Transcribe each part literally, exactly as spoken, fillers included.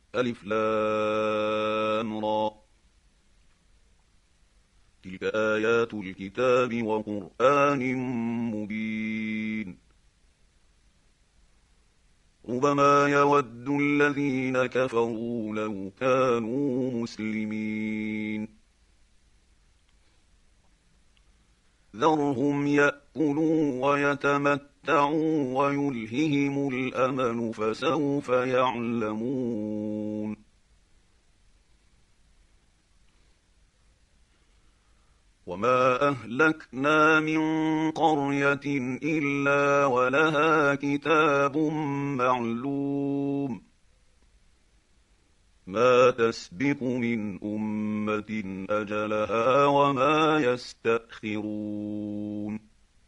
ألف لام را تلك آيات الكتاب وقرآن مبين ربما يود الذين كفروا لو كانوا مسلمين ذرهم يأكلوا ويتمتعوا ويلههم الأمل فسوف يعلمون وما أهلكنا من قرية إلا ولها كتاب معلوم ما تسبق من أمة أجلها وما يستأخرون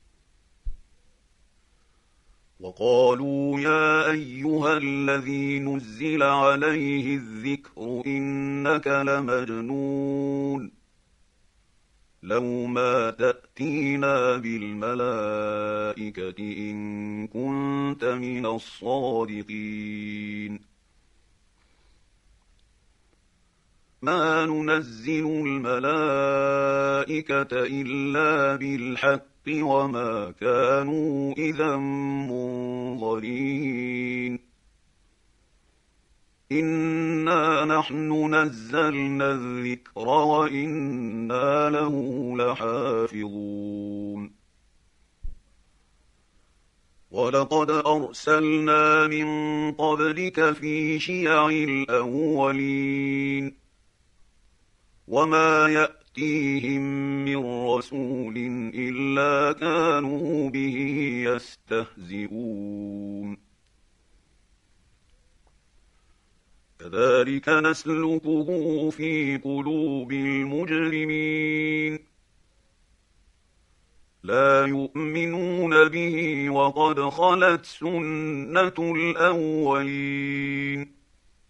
وقالوا يا أيها الذي نزل عليه الذكر إنك لمجنون لو ما تأتينا بالملائكة إن كنت من الصادقين ما ننزل الملائكة إلا بالحق وما كانوا إذا منظرين إنا نحن نزلنا الذكر وإنا له لحافظون ولقد أرسلنا من قبلك في شيع الأولين وما يأتيهم من رسول إلا كانوا به يستهزئون كذلك نسلكه في قلوب المجرمين لا يؤمنون به وقد خلت سنة الأولين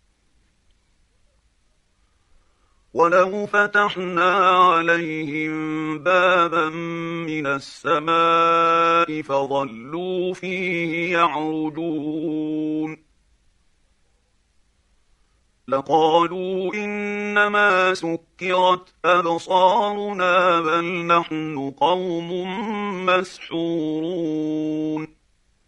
ولو فتحنا عليهم بابا من السماء فظلوا فيه يعرجون لقالوا إنما سكرت أبصارنا بل نحن قوم مسحورون